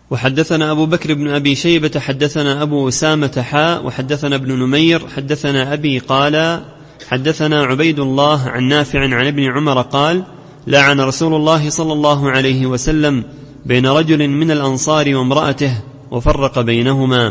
وحدثنا أبو بكر بن أبي شيبة حدثنا أبو أسامة وحدثنا ابن نمير حدثنا أبي قال حدثنا عبيد الله عن نافع عن ابن عمر قال لعن رسول الله صلى الله عليه وسلم بين رجل من الأنصار وامرأته وفرق بينهما.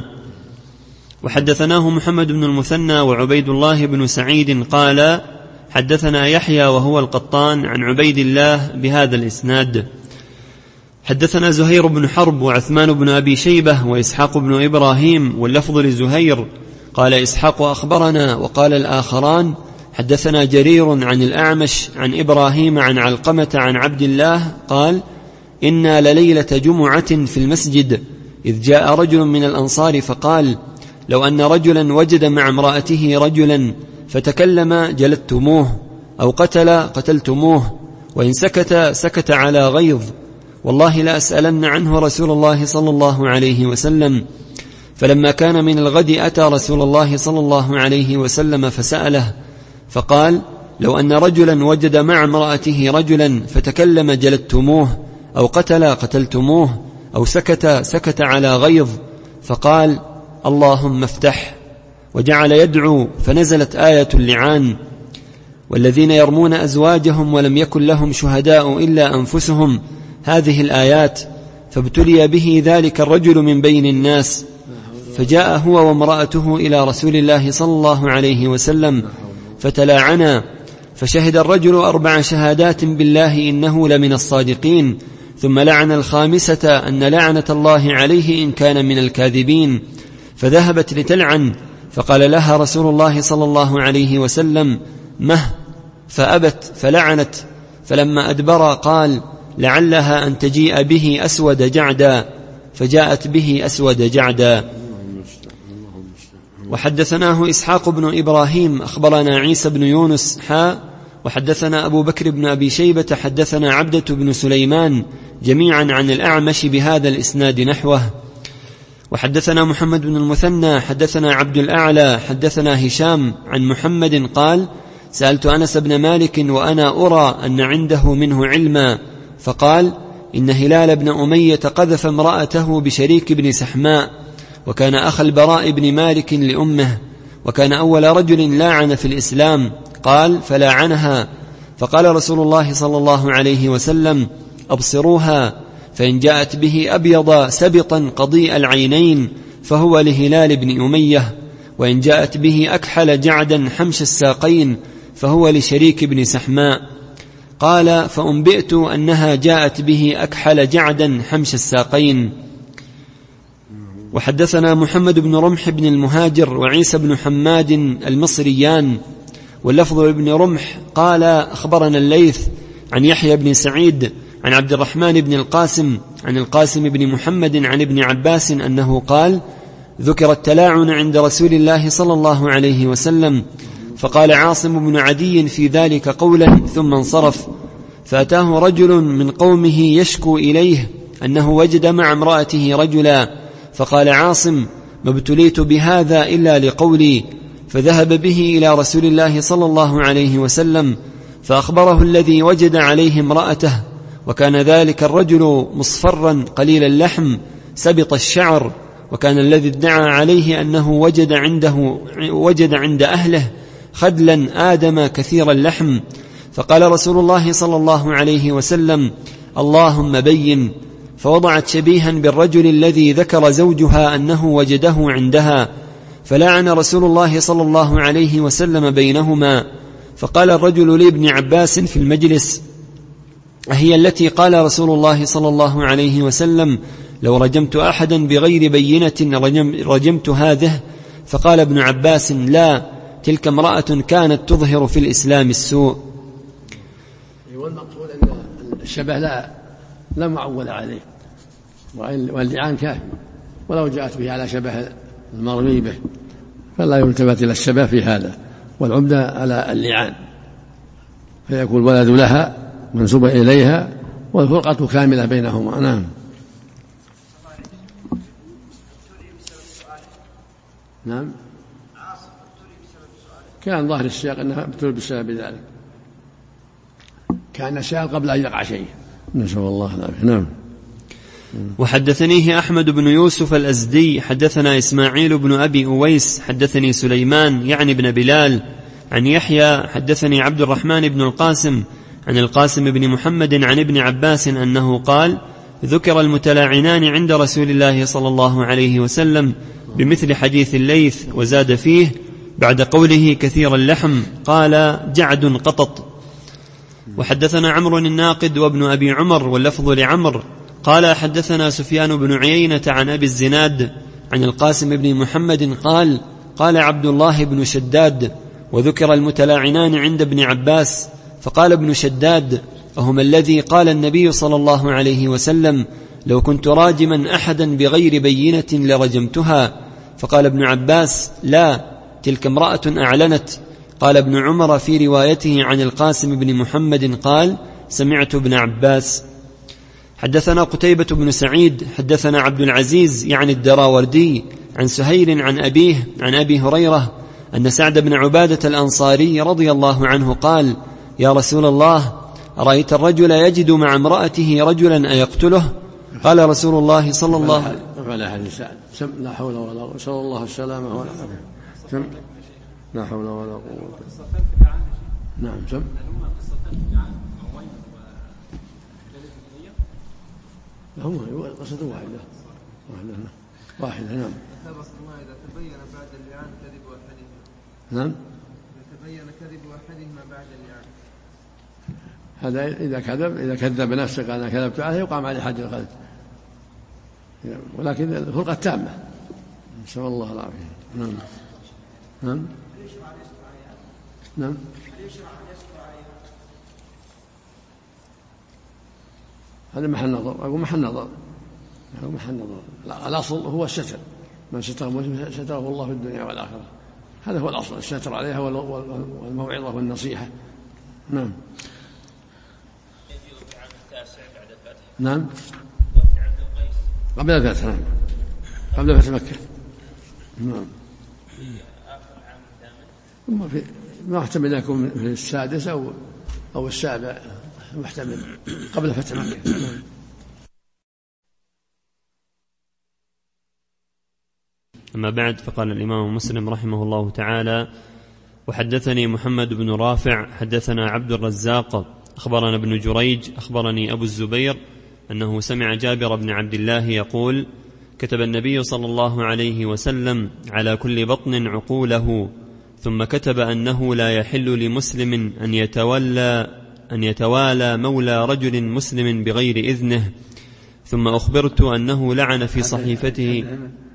وحدثناه محمد بن المثنى وعبيد الله بن سعيد قال حدثنا يحيى وهو القطان عن عبيد الله بهذا الإسناد. حدثنا زهير بن حرب وعثمان بن أبي شيبة وإسحاق بن إبراهيم واللفظ لزهير قال إسحاق أخبرنا وقال الآخران حدثنا جرير عن الأعمش عن إبراهيم عن علقمة عن عبد الله قال إنا لليلة جمعة في المسجد إذ جاء رجل من الأنصار فقال لو أن رجلا وجد مع امرأته رجلا فتكلم جلدتموه أو قتلتموه وإن سكت على غيظ والله لأسألن عنه رسول الله صلى الله عليه وسلم. فلما كان من الغد أتى رسول الله صلى الله عليه وسلم فسأله فقال لو أن رجلا وجد مع امرأته رجلا فتكلم جلدتموه أو قتلتموه أو سكت على غيظ فقال اللهم افتح وجعل يدعو فنزلت آية اللعان والذين يرمون أزواجهم ولم يكن لهم شهداء إلا أنفسهم هذه الآيات فابتلي به ذلك الرجل من بين الناس فجاء هو وامرأته إلى رسول الله صلى الله عليه وسلم فتلاعنا فشهد الرجل 4 شهادات بالله إنه لمن الصادقين ثم لعن الخامسة أن لعنة الله عليه إن كان من الكاذبين فذهبت لتلعن فقال لها رسول الله صلى الله عليه وسلم مه فأبت فلعنت فلما أدبر قال لعلها أن تجيء به أسود جعدا فجاءت به أسود جعدا. وحدثناه إسحاق بن إبراهيم أخبرنا عيسى بن يونس وحدثنا أبو بكر بن أبي شيبة حدثنا عبدة بن سليمان جميعا عن الأعمش بهذا الإسناد نحوه. وحدثنا محمد بن المثنى حدثنا عبد الأعلى حدثنا هشام عن محمد قال سألت أنس بن مالك وأنا أرى أن عنده منه علما فقال إن هلال بن أمية قذف امرأته بشريك بن سحماء وكان أخ البراء بن مالك لأمه وكان أول رجل لاعن في الإسلام قال فلاعنها فقال رسول الله صلى الله عليه وسلم أبصروها فإن جاءت به أبيض سبطا قضيء العينين فهو لهلال بن أمية وإن جاءت به أكحل جعدا حمش الساقين فهو لشريك بن سحماء قال فأنبئت أنها جاءت به أكحل جعدا حمش الساقين. وحدثنا محمد بن رمح بن المهاجر وعيسى بن حماد المصريان واللفظ ابن رمح قال أخبرنا الليث عن يحيى بن سعيد عن عبد الرحمن بن القاسم عن القاسم بن محمد عن ابن عباس أنه قال ذكر التلاعن عند رسول الله صلى الله عليه وسلم فقال عاصم بن عدي في ذلك قولا ثم انصرف فأتاه رجل من قومه يشكو إليه أنه وجد مع امرأته رجلا فقال عاصم ما ابتليت بهذا إلا لقولي فذهب به إلى رسول الله صلى الله عليه وسلم فأخبره الذي وجد عليه امرأته وكان ذلك الرجل مصفرا قليل اللحم سبط الشعر وكان الذي ادعى عليه أنه وجد عند أهله خدلا آدم كثير اللحم فقال رسول الله صلى الله عليه وسلم اللهم بين فوضعت شبيها بالرجل الذي ذكر زوجها أنه وجده عندها فلعن رسول الله صلى الله عليه وسلم بينهما فقال الرجل لابن عباس في المجلس أهي التي قال رسول الله صلى الله عليه وسلم لو رجمت أحدا بغير بينة رجمت هذه فقال ابن عباس لا تلك امرأة كانت تظهر في الإسلام السوء. والمقصود أن الشبه لا معول عليه واللعان كافي ولو جاءت به على شبه المرمي به فلا يلتفت إلى الشبه في هذا والعمدة على اللعان فيكون الولد لها منسوبة إليها والفرقة كاملة بينهما. نعم. نعم كان ظاهر السياق أنها ابتلوا بسبب ذلك كان سائل قبل أن يقع شيء نسأل الله العافية. نعم. وحدثنيه أحمد بن يوسف الأزدي حدثنا إسماعيل بن أبي أويس حدثني سليمان يعني بن بلال عن يحيى حدثني عبد الرحمن بن القاسم عن القاسم بن محمد عن ابن عباس أنه قال: ذكر المتلاعنان عند رسول الله صلى الله عليه وسلم بمثل حديث الليث، وزاد فيه بعد قوله كثير اللحم قال: جعد قطط. وحدثنا عمرو الناقد وابن أبي عمر واللفظ لعمر قال: حدثنا سفيان بن عيينة عن أبي الزناد عن القاسم بن محمد قال: قال عبد الله بن شداد: وذكر المتلاعنان عند ابن عباس، فقال ابن شداد: فهما الذي قال النبي صلى الله عليه وسلم: لو كنت راجما أحدا بغير بينة لرجمتها. فقال ابن عباس: لا، تلك امرأة أعلنت. قال ابن عمر في روايته عن القاسم بن محمد قال: سمعت ابن عباس. حدثنا قتيبة بن سعيد حدثنا عبد العزيز يعني الدراوردي عن سهيل عن أبيه عن أبي هريرة أن سعد بن عبادة الأنصاري رضي الله عنه قال: يا رسول الله، أرأيت الرجل يجد مع امرأته رجلا أيقتله؟ قال رسول الله صلى الله عليه وسلم: لا حول ولا قوة، نسأل الله السلامة والعافية. لا حول ولا قوة. نعم. هم قصة واحدة. نعم. إذا تبين بعد اللعان كذب أحدهما. نعم. إذا تبين كذب أحدهما بعد اللعان. هذا إذا كذب نفسه قال أنا كذبت عليه يقام عليه حد القذف، ولكن الفرقة التامة، نسأل الله العافية. نعم. نعم. نعم. هذا محل نظر. أقول محل نظر. الأصل هو الستر، من ستره مسلم ستره الله في الدنيا والآخرة. هذا هو الأصل، الستر عليها والموعظة والنصيحة. نعم. نعم. قبل الفتح. نعم. قبل فتح مكة. نعم. ما احتمل يكون في السادس أو السابع، محتمل قبل فتح مكة. أما بعد، فقال الإمام مسلم رحمه الله تعالى: وحدثني محمد بن رافع حدثنا عبد الرزاق أخبرنا ابن جريج أخبرني أبو الزبير أنه سمع جابر بن عبد الله يقول: كتب النبي صلى الله عليه وسلم على كل بطن عقوله، ثم كتب أنه لا يحل لمسلم أن يتوالى مولى رجل مسلم بغير إذنه، ثم أخبرت أنه لعن في صحيفته.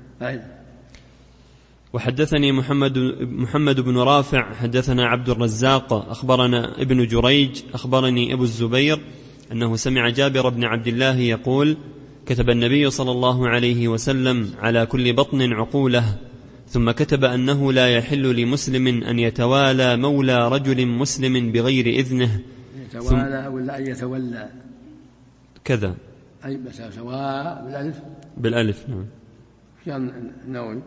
وحدثني محمد بن رافع حدثنا عبد الرزاق أخبرنا ابن جريج أخبرني أبو الزبير أنه سمع جابر بن عبد الله يقول: كتب النبي صلى الله عليه وسلم على كل بطن عقوله، ثم كتب أنه لا يحل لمسلم أن يتوالى مولى رجل مسلم بغير إذنه. يتوالى ولا أن يتولى كذا، أي سواء بالألف. بالألف. نعم. كان النووي.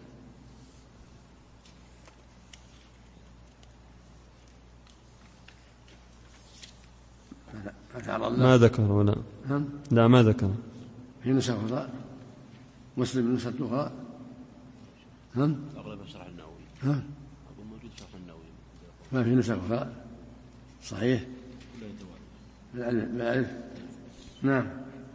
ما ذكر ولا لا ما ذكر في نسخة أخرى مسلم نسخة أخرى. أغلب شرح النووي. أقول موجود شرح النووي. ما في نسخة أخرى صحيح بالألف. نعم.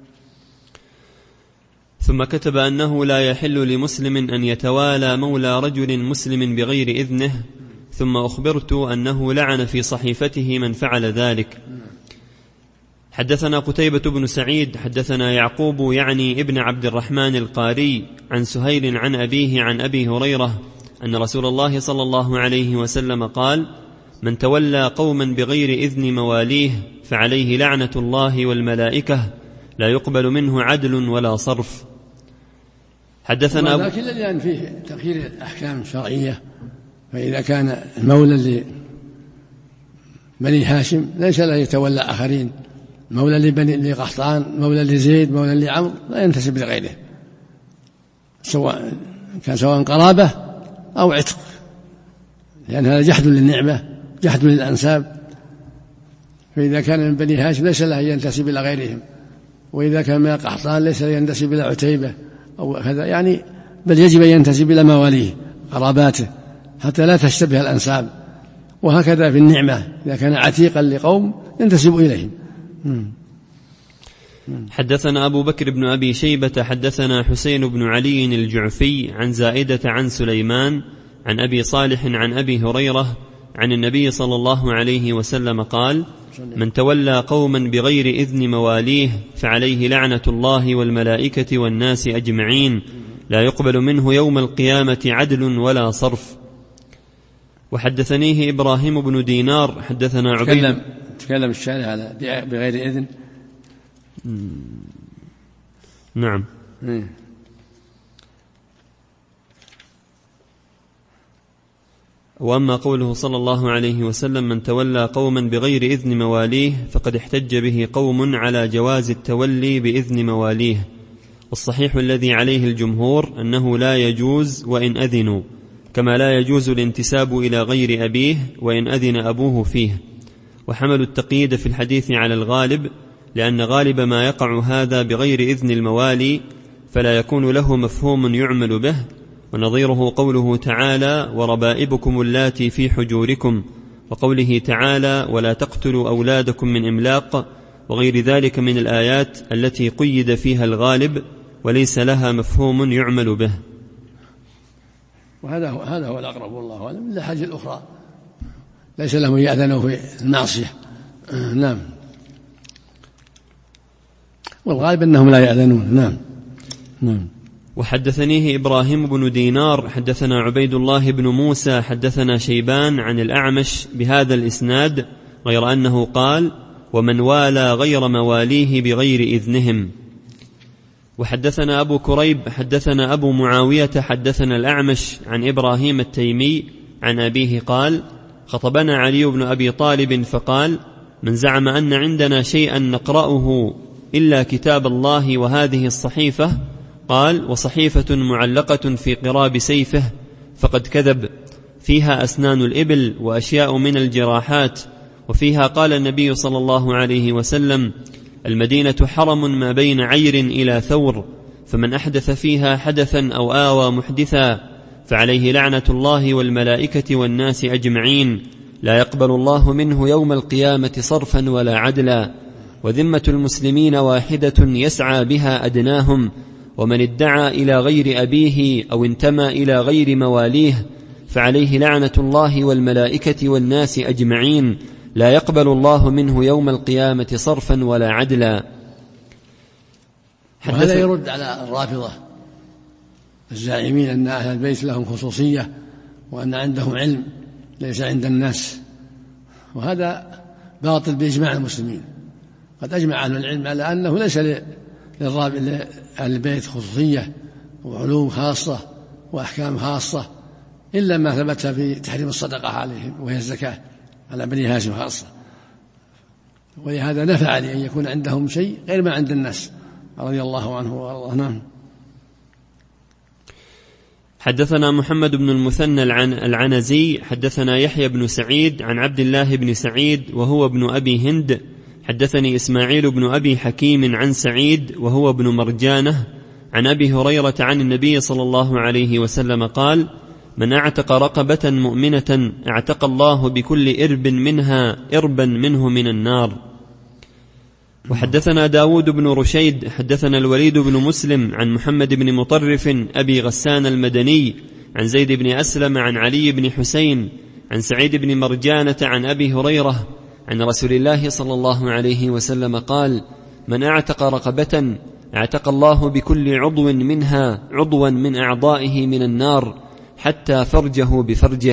ثم كتب أنه لا يحل لمسلم أن يتوالى مولى رجل مسلم بغير إذنه، ثم أخبرت أنه لعن في صحيفته من فعل ذلك. حدثنا قتيبة بن سعيد حدثنا يعقوب يعني ابن عبد الرحمن القاري عن سهيل عن أبيه عن أبي هريرة أن رسول الله صلى الله عليه وسلم قال: من تولى قوما بغير إذن مواليه فعليه لعنة الله والملائكة، لا يقبل منه عدل ولا صرف. حدثنا لكن لأن فيه تغيير الأحكام الشرعية، فإذا كان المولى لبني هاشم ليس لا يتولى آخرين، مولى لقحطان، مولى لزيد، مولى لعمر، لا ينتسب لغيره، سواء قرابة أو عتق، لأن هذا جحد للنعمة، جحد للأنساب. فإذا كان من بني هاشم ليس له ينتسب إلى غيرهم، وإذا كان من قحطان ليس ينتسب إلى عتيبة أو كذا، يعني بل يجب أن ينتسب إلى مواليه قراباته حتى لا تشتبه الأنساب. وهكذا في النعمة إذا كان عتيقا لقوم ينتسب إليهم. حدثنا أبو بكر بن أبي شيبة حدثنا حسين بن علي الجعفي عن زائدة عن سليمان عن أبي صالح عن أبي هريرة عن النبي صلى الله عليه وسلم قال: من تولى قوما بغير إذن مواليه فعليه لعنة الله والملائكة والناس أجمعين، لا يقبل منه يوم القيامة عدل ولا صرف. وحدثنيه إبراهيم بن دينار حدثنا عبيد. تكلم الشارع على بغير إذن. نعم. وأما قوله صلى الله عليه وسلم: من تولى قوما بغير إذن مواليه فقد احتج به قوم على جواز التولي بإذن مواليه، والصحيح الذي عليه الجمهور أنه لا يجوز وإن أذنوا، كما لا يجوز الانتساب إلى غير أبيه وإن أذن أبوه فيه. وحملوا التقييد في الحديث على الغالب، لأن غالب ما يقع هذا بغير إذن الموالي فلا يكون له مفهوم يعمل به، ونظيره قوله تعالى: وربائبكم اللاتي في حجوركم، وقوله تعالى: ولا تقتلوا أولادكم من إملاق، وغير ذلك من الآيات التي قيد فيها الغالب وليس لها مفهوم يعمل به. وهذا هو الأقرب والله أعلم. من الحاجة الأخرى ليس لهم يأذنوا في المعصية. نعم. والغالب أنهم لا يأذنون. نعم. وحدثنيه إبراهيم بن دينار حدثنا عبيد الله بن موسى حدثنا شيبان عن الأعمش بهذا الإسناد، غير أنه قال: ومن والى غير مواليه بغير إذنهم. وحدثنا أبو كريب حدثنا أبو معاوية حدثنا الأعمش عن إبراهيم التيمي عن أبيه قال: خطبنا علي بن أبي طالب فقال: من زعم أن عندنا شيئا نقرأه إلا كتاب الله وهذه الصحيفة، قال: وصحيفة معلقة في قراب سيفه، فقد كذب، فيها أسنان الإبل وأشياء من الجراحات، وفيها قال النبي صلى الله عليه وسلم: المدينة حرم ما بين عير إلى ثور، فمن أحدث فيها حدثا أو آوى محدثا فعليه لعنة الله والملائكة والناس أجمعين، لا يقبل الله منه يوم القيامة صرفا ولا عدلا، وذمة المسلمين واحدة يسعى بها أدناهم، ومن ادعى إلى غير أبيه أو انتمى إلى غير مواليه فعليه لعنة الله والملائكة والناس أجمعين، لا يقبل الله منه يوم القيامة صرفا ولا عدلا. وهذا يرد على الرافضة الزاعمين أن أهل البيت لهم خصوصية وأن عندهم علم ليس عند الناس، وهذا باطل بإجماع المسلمين. قد أجمع أهل العلم على أنه ليس لأهل البيت خصوصية وعلوم خاصة وأحكام خاصة إلا ما ثبت في تحريم الصدقة عليهم وهي الزكاة على بني هاشم خاصة، ولهذا نفع لأن يكون عندهم شيء غير ما عند الناس رضي الله عنه وارضاه. نعم. حدثنا محمد بن المثنى العنزي حدثنا يحيى بن سعيد عن عبد الله بن سعيد وهو ابن أبي هند حدثني إسماعيل بن أبي حكيم عن سعيد وهو ابن مرجانة عن أبي هريرة عن النبي صلى الله عليه وسلم قال: من اعتق رقبة مؤمنة اعتق الله بكل إرب منها إربا منه من النار. وحدثنا داود بن رشيد حدثنا الوليد بن مسلم عن محمد بن مطرف أبي غسان المدني عن زيد بن أسلم عن علي بن حسين عن سعيد بن مرجانة عن أبي هريرة عن رسول الله صلى الله عليه وسلم قال: من اعتق رقبة اعتق الله بكل عضو منها عضوا من أعضائه من النار حتى فرجه بفرجه.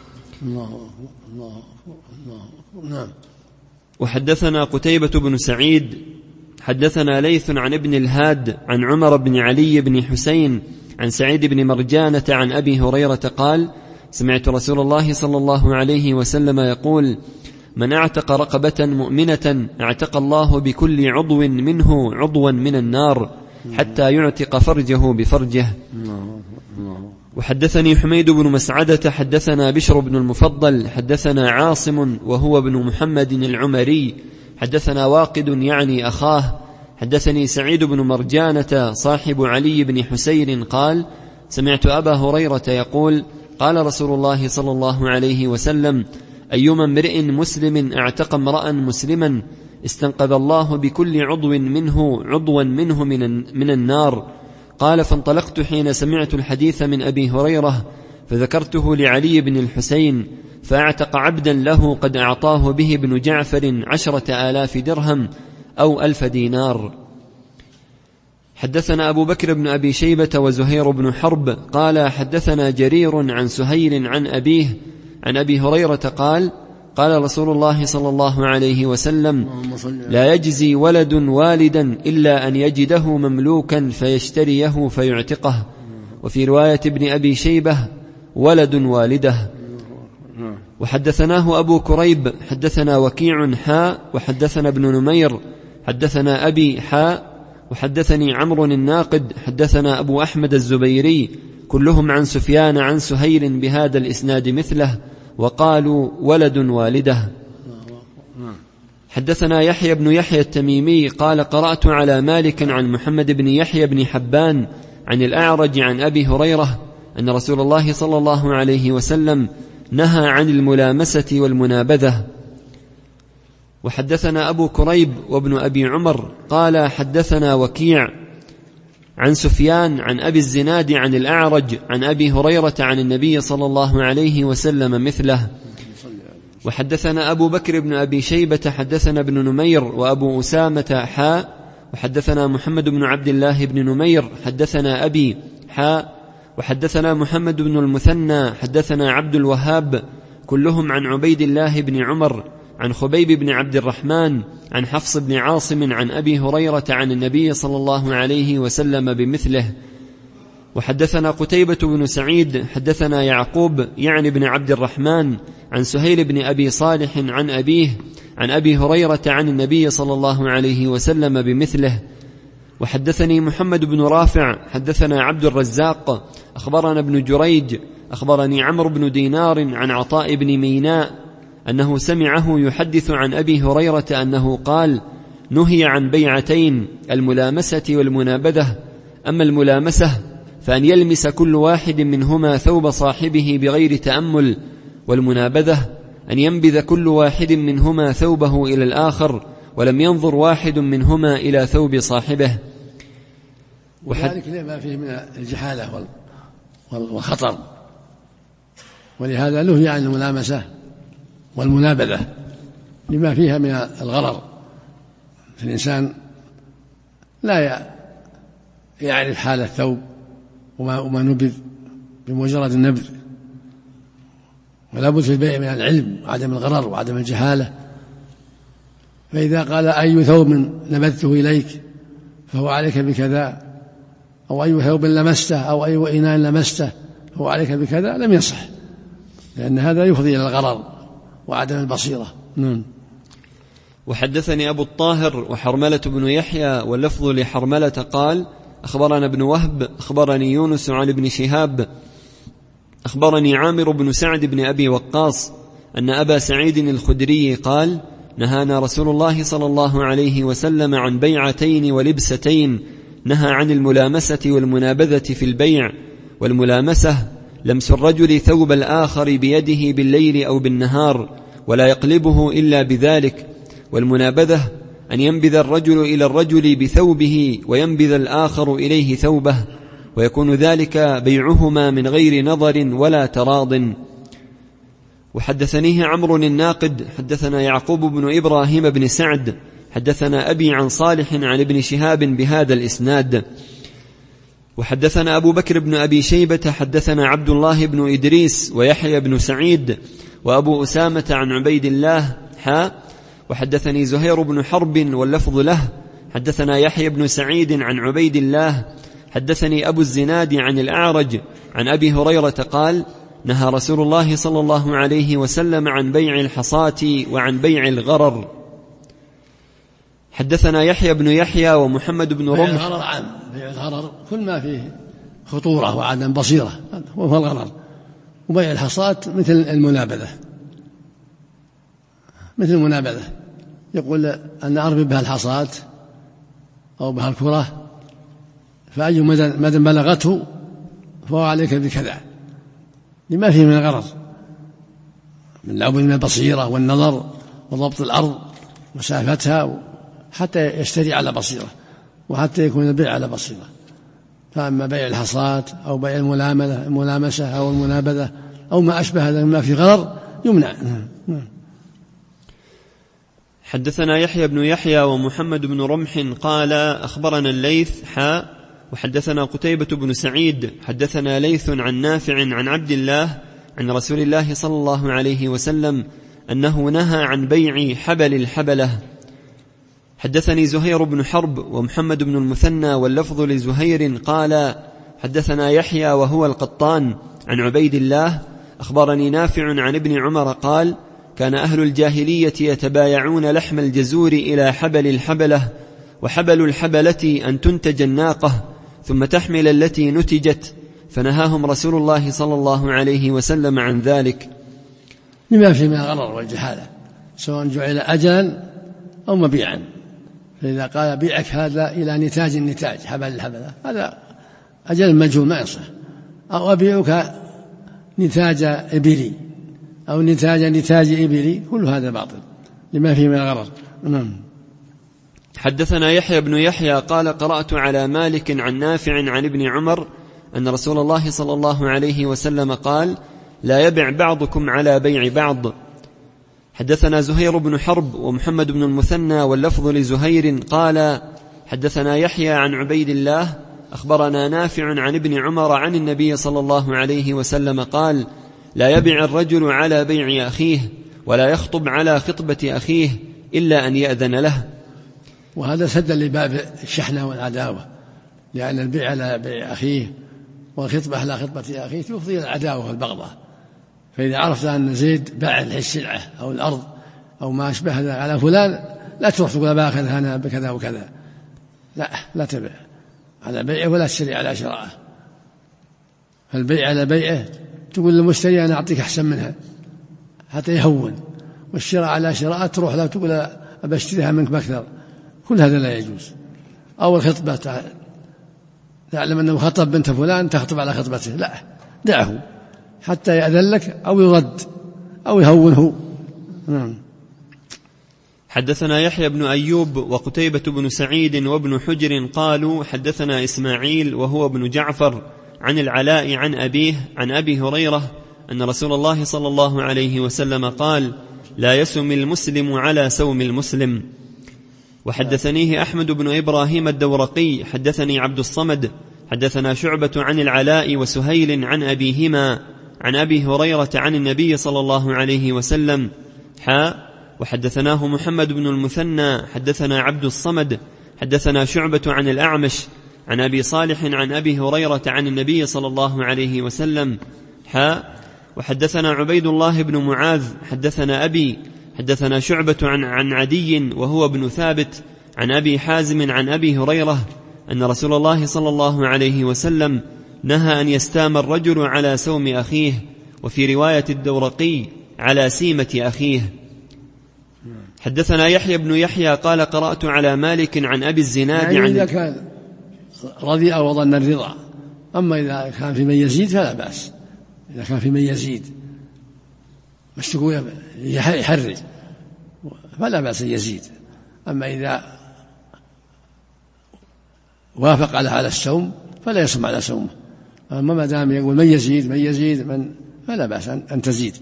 نعم. وحدثنا قتيبة بن سعيد حدثنا ليث عن ابن الهاد عن عمر بن علي بن حسين عن سعيد بن مرجانة عن أبي هريرة قال: سمعت رسول الله صلى الله عليه وسلم يقول: من اعتق رقبة مؤمنة اعتق الله بكل عضو منه عضوا من النار حتى يعتق فرجه بفرجه. وحدثني حميد بن مسعدة حدثنا بشر بن المفضل حدثنا عاصم وهو ابن محمد العمري حدثنا واقد يعني أخاه حدثني سعيد بن مرجانة صاحب علي بن حسين قال سمعت أبا هريرة يقول قال رسول الله صلى الله عليه وسلم أيما امرئ مسلم اعتق امرأ مسلما استنقذ الله بكل عضوا منه من النار. قال فانطلقت حين سمعت الحديث من أبي هريرة فذكرته لعلي بن الحسين فاعتق عبدا له قد أعطاه به ابن جعفر 10,000 درهم أو 1,000 دينار. حدثنا أبو بكر بن أبي شيبة وزهير بن حرب قال حدثنا جرير عن سهيل عن أبيه عن أبي هريرة قال قال رسول الله صلى الله عليه وسلم لا يجزي ولد والدا إلا أن يجده مملوكا فيشتريه فيعتقه. وفي رواية ابن أبي شيبة ولد والده. وحدثناه أبو كريب حدثنا وكيع حاء وحدثنا ابن نمير حدثنا أبي حاء وحدثني عمرو الناقد حدثنا أبو أحمد الزبيري كلهم عن سفيان عن سهيل بهذا الإسناد مثله وقالوا ولد والده. حدثنا يحيى بن يحيى التميمي قال قرأت على مالك عن محمد بن يحيى بن حبان عن الأعرج عن أبي هريرة أن رسول الله صلى الله عليه وسلم نهى عن الملامسة والمنابذة. وحدثنا أبو كريب وابن أبي عمر قال حدثنا وكيع عن سفيان عن أبي الزناد عن الأعرج عن أبي هريرة عن النبي صلى الله عليه وسلم مثله. وحدثنا أبو بكر بن أبي شيبة حدثنا ابن نمير وأبو أسامة حاء وحدثنا محمد بن عبد الله بن نمير حدثنا أبي حاء وحدثنا محمد بن المثنى حدثنا عبد الوهاب كلهم عن عبيد الله بن عمر عن خبيب بن عبد الرحمن عن حفص بن عاصم عن أبي هريرة عن النبي صلى الله عليه وسلم بمثله. وحدثنا قتيبة بن سعيد حدثنا يعقوب يعني بن عبد الرحمن عن سهيل بن أبي صالح عن أبيه عن أبي هريرة عن النبي صلى الله عليه وسلم بمثله. وحدثني محمد بن رافع حدثنا عبد الرزاق أخبرنا ابن جريج أخبرني عمرو بن دينار عن عطاء بن ميناء أنه سمعه يحدث عن أبي هريرة أنه قال نهي عن بيعتين الملامسة والمنابذة. أما الملامسة فأن يلمس كل واحد منهما ثوب صاحبه بغير تأمل، والمنابذة أن ينبذ كل واحد منهما ثوبه إلى الآخر ولم ينظر واحد منهما إلى ثوب صاحبه. وذلك لما فيه من الجحالة والخطر، ولهذا نهي عن الملامسة والمنابذة لما فيها من الغرر. فالإنسان لا يعرف حال الثوب وما نبذ بمجرد النبذ، ولا بد في البيع من العلم وعدم الغرر وعدم الجهالة. فإذا قال أي ثوب نبذته إليك فهو عليك بكذا، أو أي ثوب لمسته، أو أي إناء لمسته فهو عليك بكذا، لم يصح، لأن هذا يفضي إلى الغرر وعدم البصيرة. وحدثني أبو الطاهر وحرملة بن يحيى واللفظ لحرملة قال أخبرنا ابن وهب أخبرني يونس عن ابن شهاب أخبرني عامر بن سعد بن أبي وقاص أن أبا سعيد الخدري قال نهانا رسول الله صلى الله عليه وسلم عن بيعتين ولبستين، نهى عن الملامسة والمنابذة في البيع. والملامسة لمس الرجل ثوب الآخر بيده بالليل أو بالنهار ولا يقلبه إلا بذلك. والمنابذة أن ينبذ الرجل إلى الرجل بثوبه وينبذ الآخر إليه ثوبه، ويكون ذلك بيعهما من غير نظر ولا تراض. وحدثنيه عمرو الناقد حدثنا يعقوب بن إبراهيم بن سعد حدثنا أبي عن صالح عن ابن شهاب بهذا الإسناد. وحدثنا أبو بكر بن أبي شيبة حدثنا عبد الله بن إدريس ويحيى بن سعيد وأبو أسامة عن عبيد الله وحدثني زهير بن حرب واللفظ له حدثنا يحيى بن سعيد عن عبيد الله حدثني أبو الزناد عن الأعرج عن أبي هريرة قال نهى رسول الله صلى الله عليه وسلم عن بيع الحصاة وعن بيع الغرر. حدثنا يحيى بن يحيى ومحمد بن رمح. بيع الغرر عام، بيع الغرر كل ما فيه خطورة وعدم بصيرة وهو الغرر. وبيع الحصاة مثل المنابذة، مثل المنابذة، يقول أن أربي بها الحصاة أو بها الكرة، فأي مدى بلغته فهو عليك بكذا، لما فيه من الغرض من لعب من البصيرة والنظر وضبط الأرض مسافتها حتى يشتري على بصيرة، وحتى يكون البيع على بصيرة. فأما بيع الحصاد أو بيع الملامسة أو المنابذة أو ما أشبه هذا مما في غرر يمنع. حدثنا يحيى بن يحيى ومحمد بن رمح قال أخبرنا الليث وحدثنا قتيبة بن سعيد حدثنا ليث عن نافع عن عبد الله عن رسول الله صلى الله عليه وسلم أنه نهى عن بيع حبل الحبلة. حدثني زهير بن حرب ومحمد بن المثنى واللفظ لزهير قال حدثنا يحيى وهو القطان عن عبيد الله أخبرني نافع عن ابن عمر قال كان أهل الجاهلية يتبايعون لحم الجزور إلى حبل الحبلة، وحبل الحبلة أن تنتج الناقة ثم تحمل التي نتجت، فنهاهم رسول الله صلى الله عليه وسلم عن ذلك. لما فيه من الغرر والجهالة، سواء جعل أجلا أو مبيعا. فإذا قال بيعك هذا إلى نتاج النتاج حبل الحبلة، هذا أجل مجهول ما يصح، أو أبيعك نتاج إبلي أو نتاج إبلي، كل هذا باطل لما فيه من الغرر. حدثنا يحيى بن يحيى قال قرأت على مالك عن نافع عن ابن عمر أن رسول الله صلى الله عليه وسلم قال لا يبع بعضكم على بيع بعض. حدثنا زهير بن حرب ومحمد بن المثنى واللفظ لزهير قال حدثنا يحيى عن عبيد الله أخبرنا نافع عن ابن عمر عن النبي صلى الله عليه وسلم قال لا يبع الرجل على بيع أخيه ولا يخطب على خطبة أخيه إلا أن يأذن له. وهذا سدا لباب الشحنة والعداوة، لأن البيع على بيع أخيه والخطبة على خطبة أخيه تفضي العداوة والبغضة. فإذا عرفت أن زيد باع السلعة أو الأرض أو ما أشبه ذلك على فلان، لا تروح تقول باخذ أنا بكذا وكذا، لا تبع على بيعه ولا تشتري على شراءه. فالبيع على بيعه تقول للمشتري أنا أعطيك أحسن منها حتى يهون، والشراء على شراءه تروح لا تقول أبى أشتريها منك بأكثر، كل هذا لا يجوز. أو الخطبة تعلم أنه خطب بنت فلان تخطب على خطبته، لا، دعه حتى يأذن لك أو يرد أو يهونه. حدثنا يحيى بن أيوب وقتيبة بن سعيد وابن حجر قالوا حدثنا إسماعيل وهو ابن جعفر عن العلاء عن أبيه عن أبي هريرة أن رسول الله صلى الله عليه وسلم قال لا يسم المسلم على سوم المسلم. وحدثنيه أحمد بن إبراهيم الدورقي حدثني عبد الصمد حدثنا شعبة عن العلاء وسهيل عن أبيهما عن أبي هريرة عن النبي صلى الله عليه وسلم وحدثناه محمد بن المثنى حدثنا عبد الصمد حدثنا شعبة عن الأعمش عن أبي صالح عن أبي هريرة عن النبي صلى الله عليه وسلم وحدثنا عبيد الله بن معاذ حدثنا أبي حدثنا شعبة عن عدي وهو ابن ثابت عن أبي حازم عن أبي هريرة أن رسول الله صلى الله عليه وسلم نهى أن يستام الرجل على سوم أخيه، وفي رواية الدورقي على سيمة أخيه. حدثنا يحيى بن يحيى قال قرأت على مالك عن أبي الزناد يعني إذا كان رضي أو ظن الرضا. أما إذا كان في من يزيد فلا بأس، إذا كان في من يزيد مش تقول يحرج فلا بأس يزيد. أما إذا وافق على السوم فلا يصوم على سومه. أما ما دام يقول من يزيد فلا بأس أن تزيد.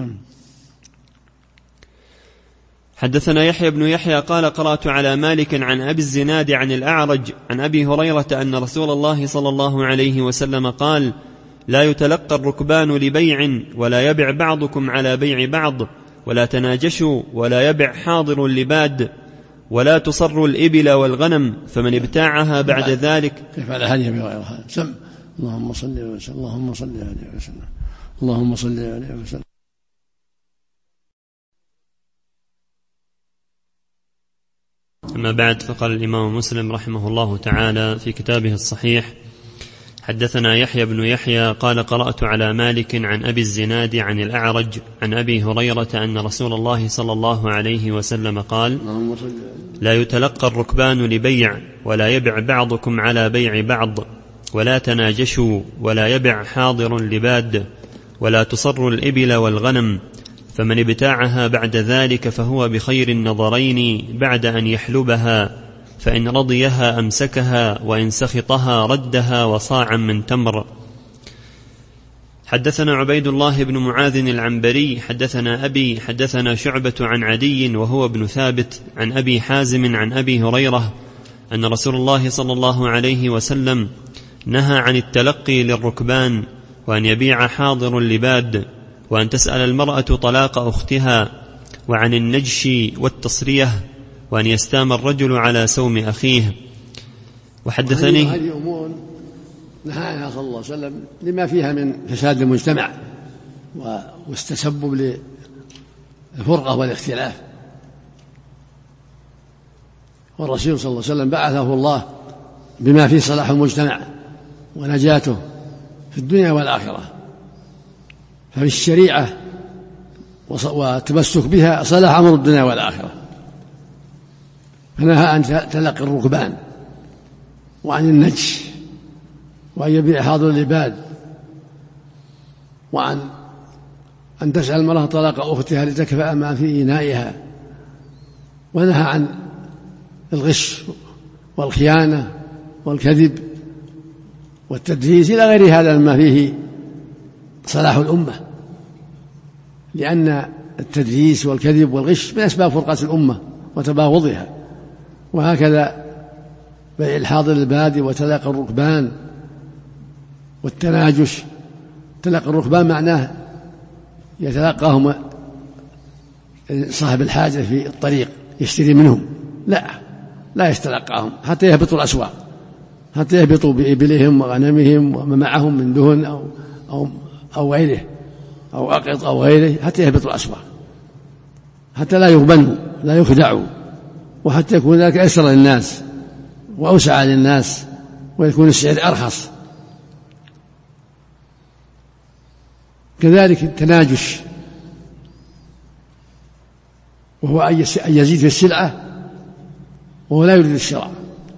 حدثنا يحيى بن يحيى قال قرأت على مالك عن أبي الزناد عن الأعرج عن أبي هريرة أن رسول الله صلى الله عليه وسلم قال لا يتلقى الركبان لبيع ولا يبع بعضكم على بيع بعض ولا تناجشوا ولا يبع حاضر لباد ولا تصروا الإبل والغنم فمن ابتاعها بعد ذلك. كيف على هذه أبي هريرة؟ سم اللهم صل وسلم اللهم صل عليه وسلم اللهم صل عليه وسلم. أما بعد، فقال الإمام مسلم رحمه الله تعالى في كتابه الصحيح حدثنا يحيى بن يحيى قال قرأت على مالك عن أبي الزناد عن الأعرج عن أبي هريرة أن رسول الله صلى الله عليه وسلم قال: لا يتلقى الركبان لبيع ولا يبع بعضكم على بيع بعض، ولا تناجشوا، ولا يبع حاضر لباد، ولا تصر الإبل والغنم، فمن ابتاعها بعد ذلك فهو بخير النظرين بعد أن يحلبها، فإن رضيها أمسكها، وإن سخطها ردها وصاعا من تمر. حدثنا عبيد الله بن معاذ العنبري حدثنا أبي حدثنا شعبة عن عدي وهو ابن ثابت عن أبي حازم عن أبي هريرة أن رسول الله صلى الله عليه وسلم نهى عن التلقي للركبان، وأن يبيع حاضر لباد، وأن تسأل المرأة طلاق أختها، وعن النجش والتصرية، وأن يستام الرجل على سوم أخيه. وحدثني هذه أمور نهى عنها صلى الله عليه وسلم لما فيها من فساد المجتمع والتسبب للفرقة والاختلاف. والرسول صلى الله عليه وسلم بعثه الله بما فيه صلاح المجتمع ونجاته في الدنيا والآخرة، ففي الشريعة والتمسك بها صلاح أمر الدنيا والآخرة. فنهى عن تلقي الركبان، وعن النجش، وأن يبيع حاضر العباد، وعن أن تسأل المرأة طلاق أختها لتكفأ ما في إنائها، ونهى عن الغش والخيانة والكذب والتدليس إلى غير هذا مما فيه صلاح الأمة، لأن التدليس والكذب والغش من أسباب فرقة الأمة وتباغضها. وهكذا بيع الحاضر البادي وتلاقى الركبان والتناجش. تلاقى الركبان معناه يتلقاهم صاحب الحاجة في الطريق يشتري منهم، لا يستلقاهم حتى يهبطوا الأسواق، حتى يهبطوا بإبلهم وغنمهم وما معهم من دهن أو غيره أو أقط أو غيره، حتى يهبطوا الأسواق، حتى لا يغبنوا لا يخدعوا، وحتى يكون ذلك أيسر للناس وأوسع للناس، ويكون السعر أرخص. كذلك التناجش، وهو أن يزيد في السلعة وهو لا يريد الشراء،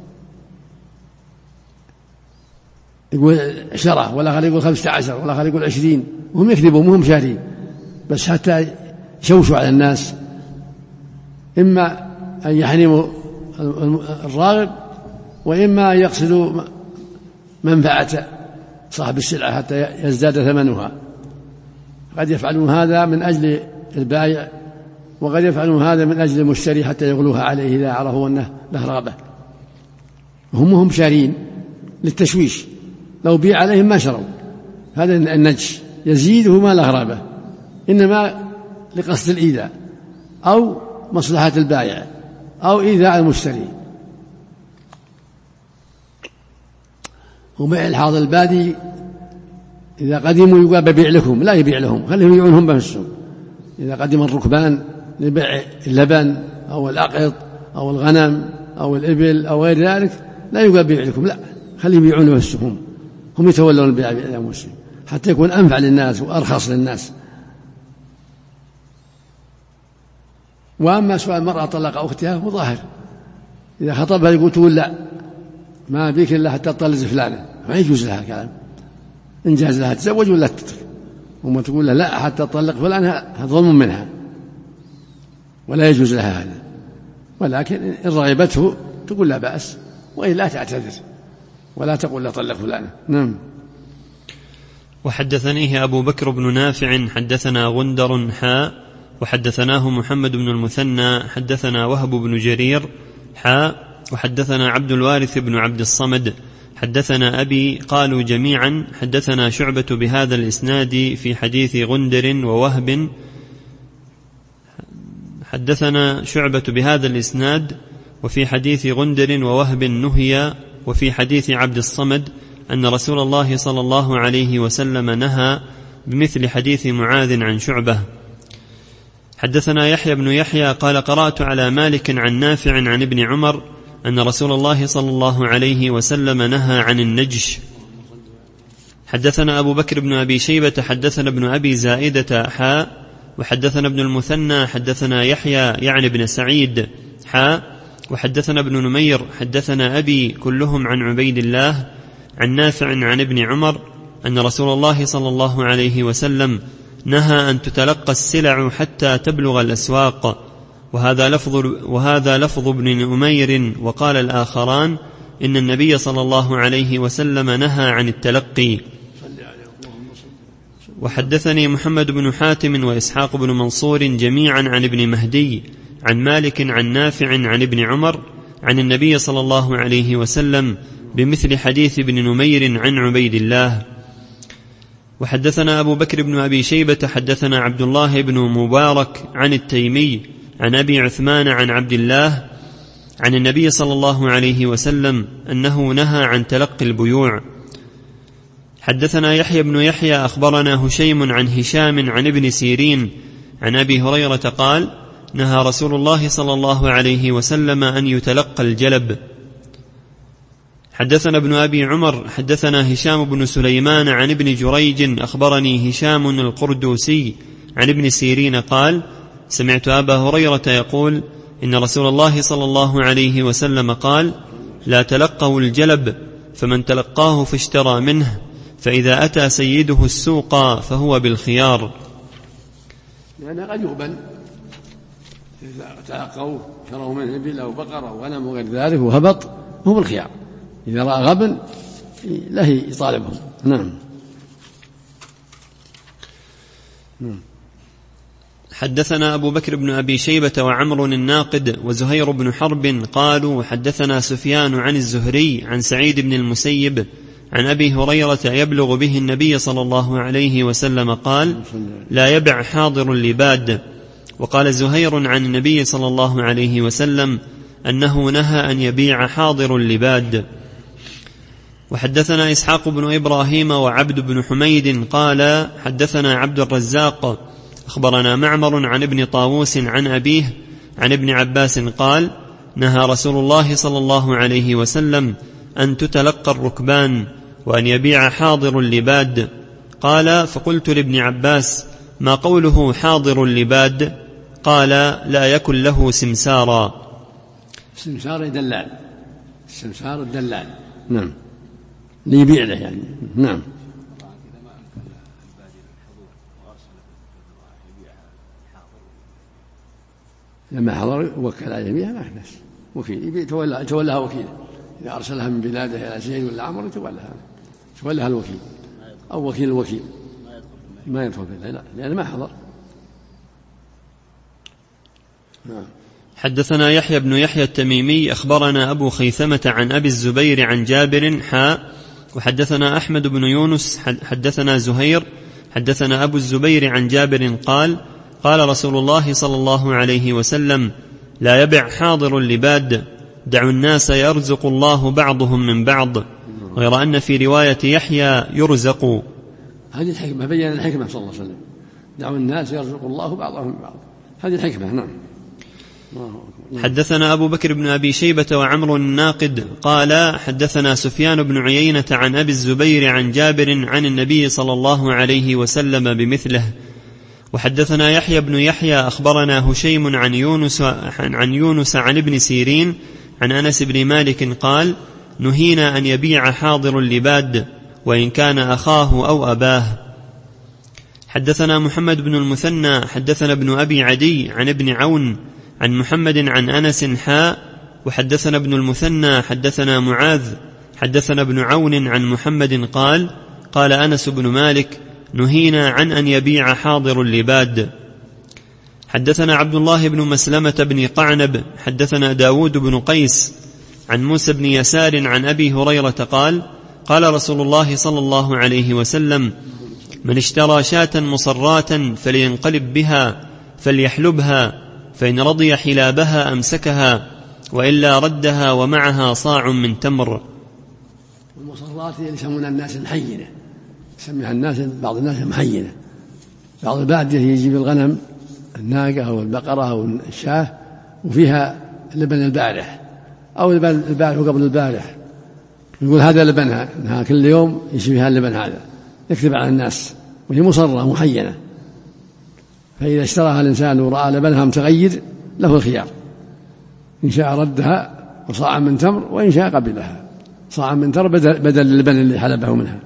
يقول شرى والآخر يقول 15 والآخر يقول 20، وهم يكذبون وهم شارين بس حتى يشوشوا على الناس، إما أن يحرموا الراغب، وإما أن يقصدوا منفعة صاحب السلعة حتى يزداد ثمنها. قد يفعلون هذا من أجل البائع، وقد يفعلون هذا من أجل المشتري حتى يغلوها عليه إذا عرفوا أنه له رغبة. هم شارين للتشويش، لو بيع عليهم ما شروا. هذا النجش يزيده ما له رغبة، إنما لقصد الإيذاء أو مصلحة البائع أو إيذاء المشتري. وبيع الحاضر البادي إذا قدموا يقال ببيع لكم، لا يبيع لهم، خليهم يبيعونهم بنفسهم. إذا قدم الركبان لبيع اللبن أو الأقط أو الغنم أو الإبل أو غير ذلك لا يقال بيع لكم، لا، خليهم يبيعون بنفسهم، هم يتولون البيع للمسلم حتى يكون أنفع للناس وأرخص للناس. وأما سؤال المرأة طلق أختها هو ظاهر، إذا خطبها يقول تقول لا ما بيك إلا حتى تطلق فلانة، ما يجوز لها كلام، إن جاز لها تزوج ولا تترك، وما تقول لها لا حتى تطلق فلانة، هذا ظلم منها ولا يجوز لها هذا. ولكن إن رغبته تقول لا بأس، وإلا تعتذر ولا تقول لا طلق فلانة. نعم. وحدثنيه أبو بكر بن نافع حدثنا غندر وحدثناه محمد بن المثنى حدثنا وهب بن جرير وحدثنا عبد الوارث بن عبد الصمد حدثنا أبي قالوا جميعا حدثنا شعبة بهذا الإسناد في حديث غندر ووهب حدثنا شعبة بهذا الإسناد وفي حديث غندر ووهب نهي، وفي حديث عبد الصمد أن رسول الله صلى الله عليه وسلم نهى بمثل حديث معاذ عن شعبة. حدثنا يحيى بن يحيى قال قرأت على مالك عن نافع عن ابن عمر أن رسول الله صلى الله عليه وسلم نهى عن النجش حدثنا أبو بكر بن أبي شيبة حدثنا ابن أبي زائدة وحدثنا ابن المثنى حدثنا يحيى يعني بن سعيد وحدثنا ابن نمير حدثنا أبي كلهم عن عبيد الله عن نافع عن ابن عمر أن رسول الله صلى الله عليه وسلم نهى أن تتلقى السلع حتى تبلغ الأسواق، وهذا لفظ ابن نمير. وقال الآخران إن النبي صلى الله عليه وسلم نهى عن التلقي. وحدثني محمد بن حاتم وإسحاق بن منصور جميعا عن ابن مهدي عن مالك عن نافع عن ابن عمر عن النبي صلى الله عليه وسلم بمثل حديث ابن نمير عن عبيد الله. وحدثنا أبو بكر بن أبي شيبة حدثنا عبد الله بن مبارك عن التيمي عن أبي عثمان عن عبد الله عن النبي صلى الله عليه وسلم أنه نهى عن تلقي البيوع. حدثنا يحيى بن يحيى أخبرنا هشيم عن هشام عن ابن سيرين عن أبي هريرة قال نهى رسول الله صلى الله عليه وسلم أن يتلقى الجلب. حدثنا ابن أبي عمر حدثنا هشام بن سليمان عن ابن جريج أخبرني هشام القردوسي عن ابن سيرين قال سمعت أبا هريرة يقول إن رسول الله صلى الله عليه وسلم قال لا تلقوا الجلب، فمن تلقاه فاشترى منه، فإذا أتى سيده السوق فهو بالخيار. يعني قد يقبل إذا تلقوا شروا منه إبل أو بقرة أو غنم وغير ذلك وهبط هو بالخيار، إذا رأى غبن له يطالبهم. نعم. حدثنا أبو بكر بن أبي شيبة وعمر الناقد وزهير بن حرب قالوا حدثنا سفيان عن الزهري عن سعيد بن المسيب عن أبي هريرة يبلغ به النبي صلى الله عليه وسلم قال لا يبع حاضر لباد. وقال زهير عن النبي صلى الله عليه وسلم أنه نهى أن يبيع حاضر لباد. وحدثنا إسحاق بن إبراهيم وعبد بن حميد قال حدثنا عبد الرزاق أخبرنا معمر عن ابن طاووس عن أبيه عن ابن عباس قال نهى رسول الله صلى الله عليه وسلم أن تتلقى الركبان وأن يبيع حاضر لباد. قال فقلت لابن عباس ما قوله حاضر لباد؟ قال لا يكن له سمسارا. السمسار دلال، السمسار الدلال. نعم، ليبيع له يعني. نعم. لما حضر وكل عليه بها ما أحدث وكيل يتولاها وكيله، إذا أرسلها من بلاده إلى زيد ولا عمرو يتولاها الوكيل أو وكيل الوكيل ما يدخل فيها لا لأنه ما حضر. نعم. حدثنا يحيى بن يحيى التميمي أخبرنا أبو خيثمة عن أبي الزبير عن جابر وحدثنا أحمد بن يونس حدثنا زهير حدثنا أبو الزبير عن جابر قال قال رسول الله صلى الله عليه وسلم لا يبع حاضر لباد، دعوا الناس يرزق الله بعضهم من بعض، غير أن في رواية يحيى يرزق. هذه الحكمة، بيّن الحكمة صلى الله عليه وسلم، دعوا الناس يرزق الله بعضهم من بعض، هذه الحكمة. نعم. حدثنا أبو بكر بن أبي شيبة وعمر الناقد قال حدثنا سفيان بن عيينة عن أبي الزبير عن جابر عن النبي صلى الله عليه وسلم بمثله. وحدثنا يحيى بن يحيى أخبرنا هشيم عن يونس عن ابن سيرين عن أنس بن مالك قال نهينا أن يبيع حاضر لباد وإن كان أخاه أو أباه. حدثنا محمد بن المثنى حدثنا ابن أبي عدي عن ابن عون عن محمد عن أنس وحدثنا ابن المثنى حدثنا معاذ حدثنا ابن عون عن محمد قال أنس بن مالك نهينا عن أن يبيع حاضر لباد. حدثنا عبد الله بن مسلمة بن قعنب حدثنا داود بن قيس عن موسى بن يسار عن أبي هريرة قال رسول الله صلى الله عليه وسلم من اشترى شاة مصراة فلينقلب بها فليحلبها، فإن رضي حلابها أمسكها وإلا ردها ومعها صاع من تمر. المصرات يسمونها الناس الحينة، يسميها الناس بعض الناس محينة. بعض البادية يجيب الغنم الناقة أو البقرة أو الشاة وفيها لبن البارح أو لبن البارح وقبل البارح، يقول هذا لبنها، إنها كل يوم يشبهها اللبن هذا، يكذب على الناس، وهي مصرة محينة، فإذا اشتراها الإنسان ورأى لبنها متغير له الخيار، إن شاء ردها وصاعا من تمر، وإن شاء قبلها صاعا من تمر بدل اللبن اللي حلبه منها،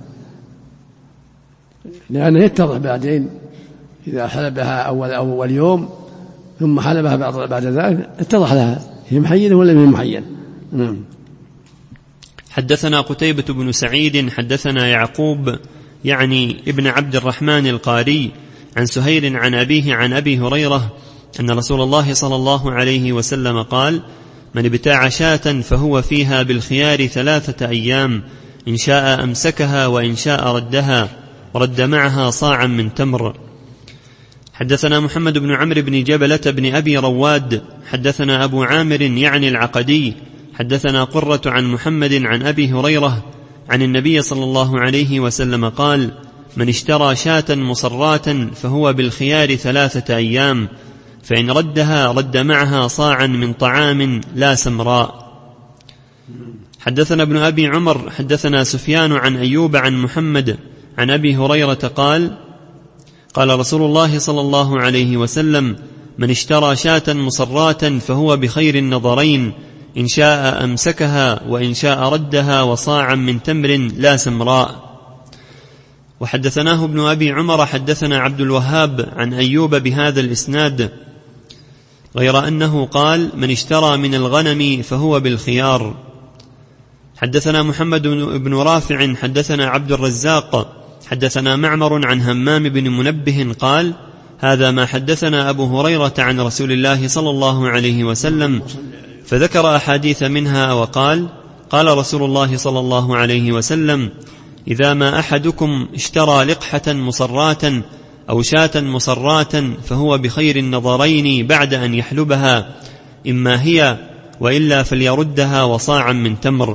لأنه يتضح بعدين إذا حلبها أول يوم ثم حلبها بعد ذلك اتضح لها هي محينة ولا هي محينة. نعم. حدثنا قتيبة بن سعيد حدثنا يعقوب يعني ابن عبد الرحمن القاري عن سهيل عن أبيه عن أبي هريرة أن رسول الله صلى الله عليه وسلم قال: من ابتاع شاة فهو فيها بالخيار 3 أيام، إن شاء أمسكها وإن شاء ردها، ورد معها صاعا من تمر. حدثنا محمد بن عمرو بن جبلة بن أبي رواد حدثنا أبو عامر يعني العقدي حدثنا قرة عن محمد عن أبي هريرة عن النبي صلى الله عليه وسلم قال: من اشترى شاة مصراة فهو بالخيار 3 أيام، فإن ردها رد معها صاعا من طعام لا سمراء. حدثنا ابن أبي عمر حدثنا سفيان عن أيوب عن محمد عن أبي هريرة قال: قال رسول الله صلى الله عليه وسلم: من اشترى شاة مصراة فهو بخير النظرين، إن شاء أمسكها وإن شاء ردها، وصاعا من تمر لا سمراء. وحدثناه ابن أبي عمر حدثنا عبد الوهاب عن أيوب بهذا الإسناد، غير أنه قال: من اشترى من الغنم فهو بالخيار. حدثنا محمد بن رافع حدثنا عبد الرزاق حدثنا معمر عن همام بن منبه قال: هذا ما حدثنا أبو هريرة عن رسول الله صلى الله عليه وسلم، فذكر أحاديث منها وقال: قال رسول الله صلى الله عليه وسلم: إذا ما أحدكم اشترى لقحة مصراة أو شاة مصراة فهو بخير النظرين بعد أن يحلبها، إما هي وإلا فليردها، وصاعا من تمر.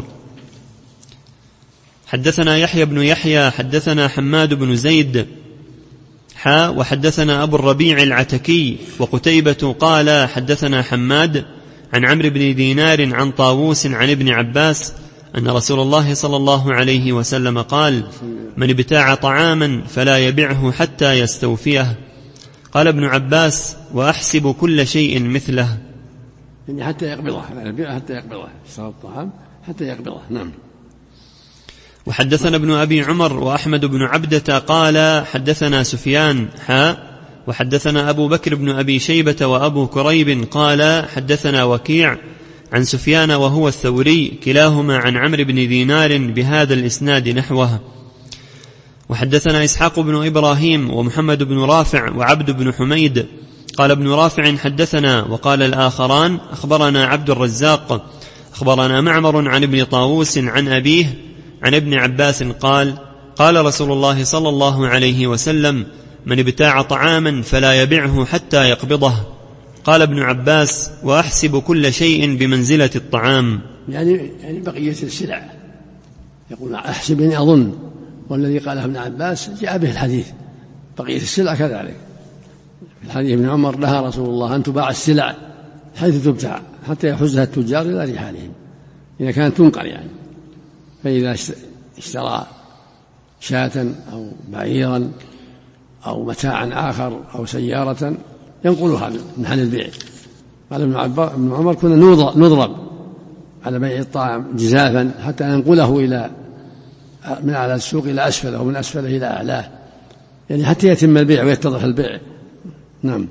حدثنا يحيى بن يحيى حدثنا حماد بن زيد وحدثنا أبو الربيع العتكي وقتيبة قال: حدثنا حماد عن عمرو بن دينار عن طاووس عن ابن عباس أن رسول الله صلى الله عليه وسلم قال: من ابتاع طعاما فلا يبعه حتى يستوفيه. قال ابن عباس: وأحسب كل شيء مثله، يعني حتى يقبضه، حتى يقبضه، اشترى الطعام حتى يقبضه. نعم. وحدثنا ابن أبي عمر وأحمد بن عبدة قال: حدثنا سفيان وحدثنا أبو بكر بن أبي شيبة وأبو كريب قال: حدثنا وكيع عن سفيان وهو الثوري كلاهما عن عمرو بن دينار بهذا الإسناد نحوه. وحدثنا إسحاق بن إبراهيم ومحمد بن رافع وعبد بن حميد. قال ابن رافع: حدثنا، وقال الآخران: أخبرنا عبد الرزاق أخبرنا معمر عن ابن طاووس عن أبيه عن ابن عباس قال: قال رسول الله صلى الله عليه وسلم: من ابتاع طعاما فلا يبعه حتى يقبضه. قال ابن عباس: وأحسب كل شيء بمنزلة الطعام، يعني بقية السلع. يقول أحسب يعني أظن، والذي قاله ابن عباس جاء به الحديث، بقية السلع كذلك. في الحديث ابن عمر: لها رسول الله أن تباع السلع حيث تبتاع حتى يحزها التجار إلى رحالهم، إذا كانت تنقل يعني. فإذا اشترى شاة أو بعيرا أو متاعا آخر أو سيارة ينقلها من محل البيع. قال ابن عمر: كنا نضرب على بيع الطعام جزافا حتى ننقله من أعلى السوق إلى أسفله ومن أسفله إلى أعلاه، يعني حتى يتم البيع ويتضح البيع. نعم.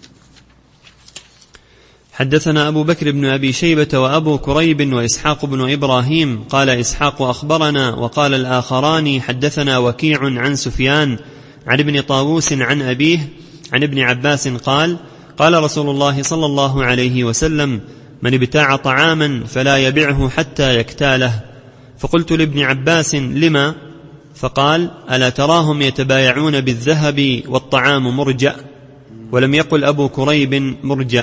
حدثنا أبو بكر بن أبي شيبة وأبو كريب وإسحاق بن إبراهيم. قال إسحاق: أخبرنا، وقال الآخران: حدثنا وكيع عن سفيان عن ابن طاووس عن أبيه عن ابن عباس قال: قال رسول الله صلى الله عليه وسلم: من ابتاع طعاما فلا يبعه حتى يكتاله. فقلت لابن عباس: لما؟ فقال: ألا تراهم يتبايعون بالذهب والطعام مرجأ؟ ولم يقل أبو كريب مرجأ.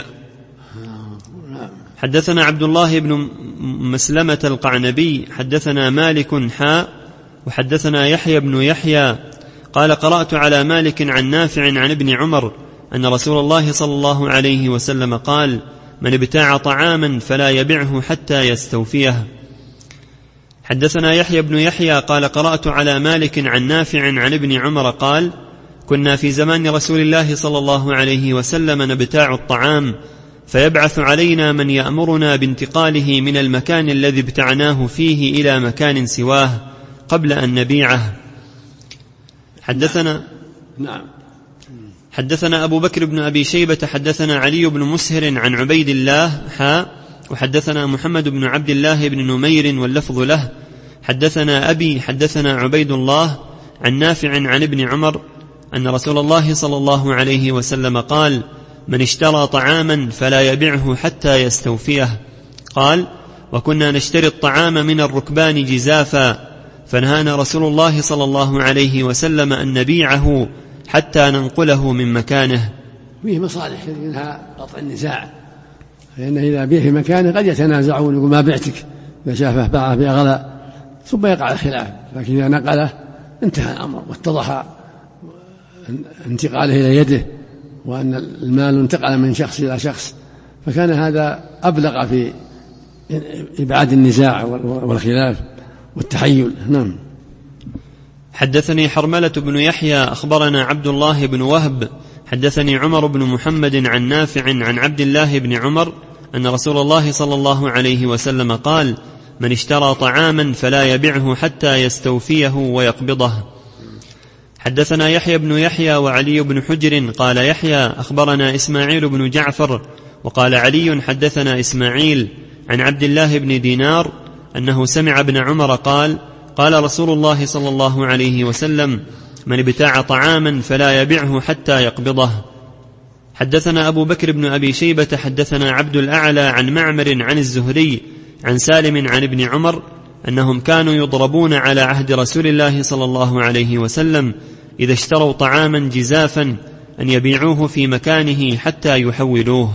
حدثنا عبد الله بن مسلمة القعنبي حدثنا مالك وحدثنا يحيى بن يحيى قال: قرأت على مالك عن نافع عن ابن عمر أن رسول الله صلى الله عليه وسلم قال: من ابتاع طعاما فلا يبعه حتى يستوفيه. حدثنا يحيى بن يحيى قال قرأت على مالك عن نافع عن ابن عمر قال كنا في زمان رسول الله صلى الله عليه وسلم نبتاع الطعام فيبعث علينا من يأمرنا بانتقاله من المكان الذي ابتعناه فيه إلى مكان سواه قبل أن نبيعه. حدثنا أبو بكر بن أبي شيبة حدثنا علي بن مسهر عن عبيد الله وحدثنا محمد بن عبد الله بن نمير واللفظ له حدثنا أبي حدثنا عبيد الله عن نافع عن ابن عمر أن رسول الله صلى الله عليه وسلم قال من اشترى طعاما فلا يبعه حتى يستوفيه. قال وكنا نشتري الطعام من الركبان جزافا فنهانا رسول الله صلى الله عليه وسلم أن نبيعه حتى ننقله من مكانه. فيه مصالح منها قطع النزاع، فإن إذا بيه في مكانه قد يتنازعون يقول ما بعتك إذا شافه باعه بأغلى ثم يقع الخلاف، لكن إذا نقله انتهى الأمر واتضح انتقاله إلى يده وأن المال انتقل من شخص إلى شخص، فكان هذا أبلغ في إبعاد النزاع والخلاف والتحيل. نعم. حدثني حرملة بن يحيى أخبرنا عبد الله بن وهب حدثني عمر بن محمد عن نافع عن عبد الله بن عمر أن رسول الله صلى الله عليه وسلم قال من اشترى طعاما فلا يبعه حتى يستوفيه ويقبضه. حدثنا يحيى بن يحيى وعلي بن حجر قال يحيى أخبرنا إسماعيل بن جعفر وقال علي حدثنا إسماعيل عن عبد الله بن دينار أنه سمع ابن عمر قال قال رسول الله صلى الله عليه وسلم من ابتاع طعاما فلا يبعه حتى يقبضه. حدثنا أبو بكر بن أبي شيبة حدثنا عبد الأعلى عن معمر عن الزهري عن سالم عن ابن عمر أنهم كانوا يضربون على عهد رسول الله صلى الله عليه وسلم إذا اشتروا طعاما جزافا أن يبيعوه في مكانه حتى يحولوه.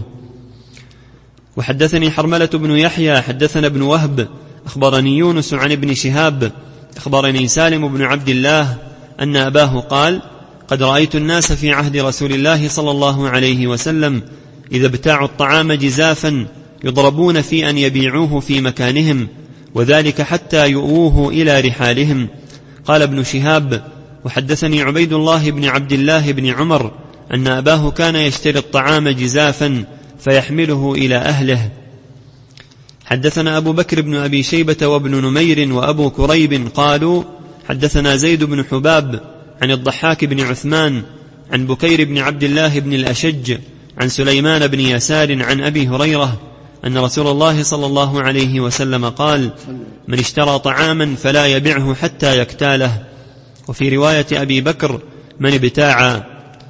وحدثني حرملة بن يحيى حدثنا ابن وهب أخبرني يونس عن ابن شهاب أخبرني سالم بن عبد الله أن أباه قال قد رأيت الناس في عهد رسول الله صلى الله عليه وسلم إذا ابتاعوا الطعام جزافا يضربون في أن يبيعوه في مكانهم وذلك حتى يؤوه إلى رحالهم. قال ابن شهاب وحدثني عبيد الله بن عبد الله بن عمر أن أباه كان يشتري الطعام جزافا فيحمله إلى أهله. حدثنا أبو بكر بن أبي شيبة وابن نمير وأبو كريب قالوا حدثنا زيد بن حباب عن الضحاك بن عثمان عن بكير بن عبد الله بن الأشج عن سليمان بن يسار عن أبي هريرة أن رسول الله صلى الله عليه وسلم قال من اشترى طعاما فلا يبعه حتى يكتاله. وفي رواية أبي بكر من ابتاع.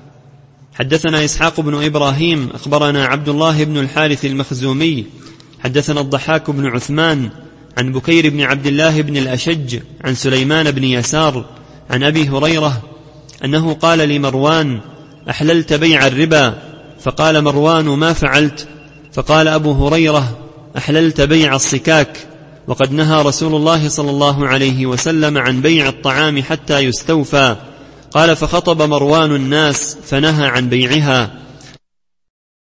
حدثنا إسحاق بن إبراهيم أخبرنا عبد الله بن الحارث المخزومي حدثنا الضحاك بن عثمان عن بكير بن عبد الله بن الأشج عن سليمان بن يسار عن أبي هريرة أنه قال لمروان أحللت بيع الربا؟ فقال مروان ما فعلت؟ فقال أبو هريرة أحللت بيع الصكاك، وقد نهى رسول الله صلى الله عليه وسلم عن بيع الطعام حتى يستوفى. قال فخطب مروان الناس فنهى عن بيعها